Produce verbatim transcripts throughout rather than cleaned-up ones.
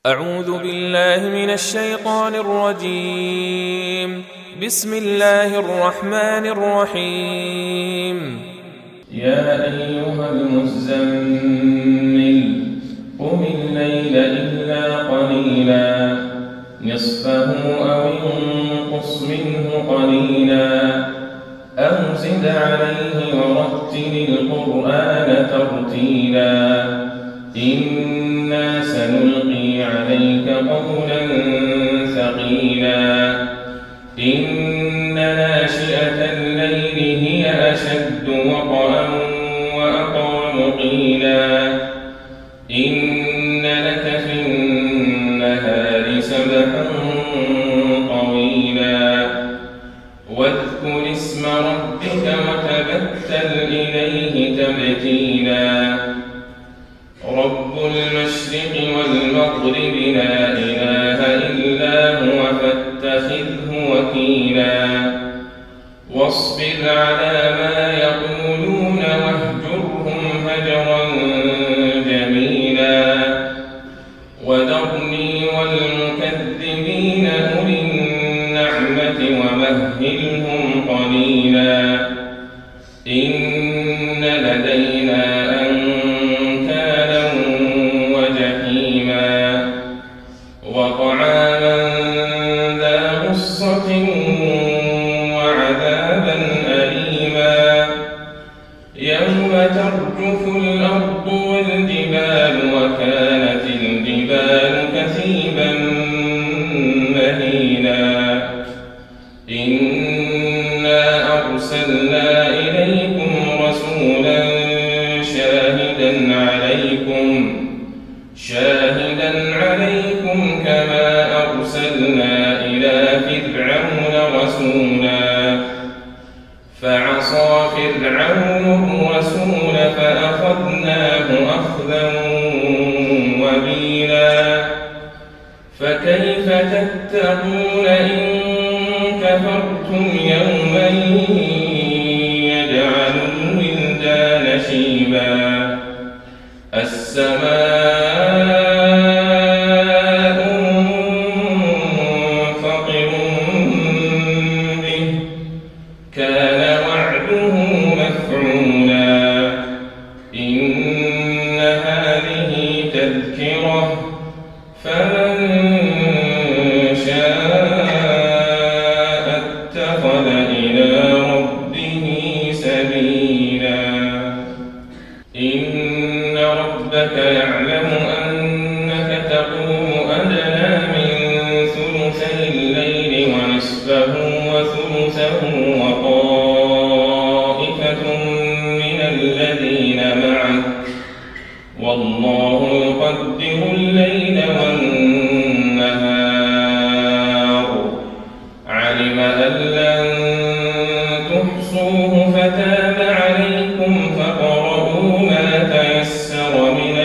أعوذ بالله من الشيطان الرجيم. بسم الله الرحمن الرحيم. يا أيها المزمل قم الليل إلا قليلا نصفه أو انقص منه قليلا أو زد عليه ورتل القرآن ترتيلا إنا سنلقي عليك قولا ثقيلا إن ناشئة الليل هي أشد وطئا وأقوم قيلا إن لك في النهار سبحا طويلا واذكر اسم ربك وتبتل إليه تبتيلا رب المشرق والمغرب لا إله إلا هو فاتخذه وكيلا واصبر على ما يقولون واهجرهم هجرا جميلا وذرني والمكذبين أولي النعمة ومهلهم قليلا إن لدينا أنكالا وجحيما وطعاما ذا غصة وعذابا أليما يوم ترجف الأرض والجبال وكانت الجبال كثيبا مهينا إنا أرسلنا إليكم رسولا شاهدا عليكم شاهدا عليكم كما أرسلنا إلى فرعون رسولا فعصى فرعون الرسول فأخذناه أخذا وبيلا فكيف تتقون إن كفرتم يوما يجعل الولدان شيبا السماء منفطر به كان وعده مفعولا إن هذه تذكرة فمن شاء اتخذ إلى ربه سبيلا إن ربك يعلم أنك تقوم أدنى من ثلثي الليل ونصفه وثلثه وطائفة من الذين معك والله يقدر الليل والنهار علم أن لن تحصوه فتاب عليكم فاقرؤوا ما تيسر من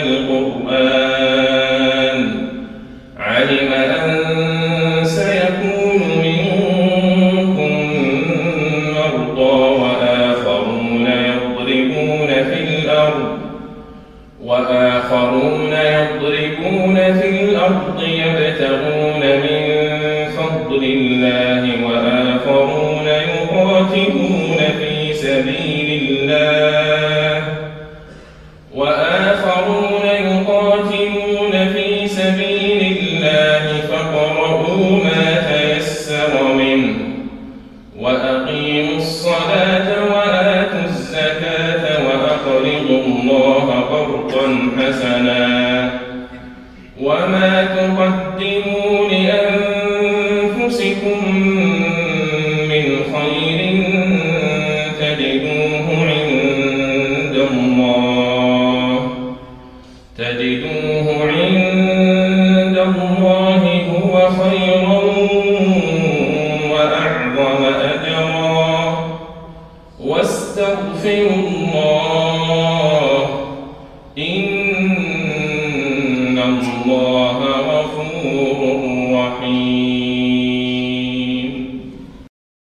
القرآن علم أن سيكون منكم مرضى وآخرون يضربون في الأرض وآخرون يضربون في الأرض يبتغون من فضل الله وآخرون يقاتلون في سبيل الله وآخرون يقاتلون في سبيل الله فاقرؤوا ما تيسر منه وأقيموا الصلاة وآتوا الزكاة وأقرضوا الله قرضا حسنا وما تقدموا لأنفسكم من خير تجدوه عند الله تجدوه عند الله هو خيرا وأعظم أجرا واستغفروا الله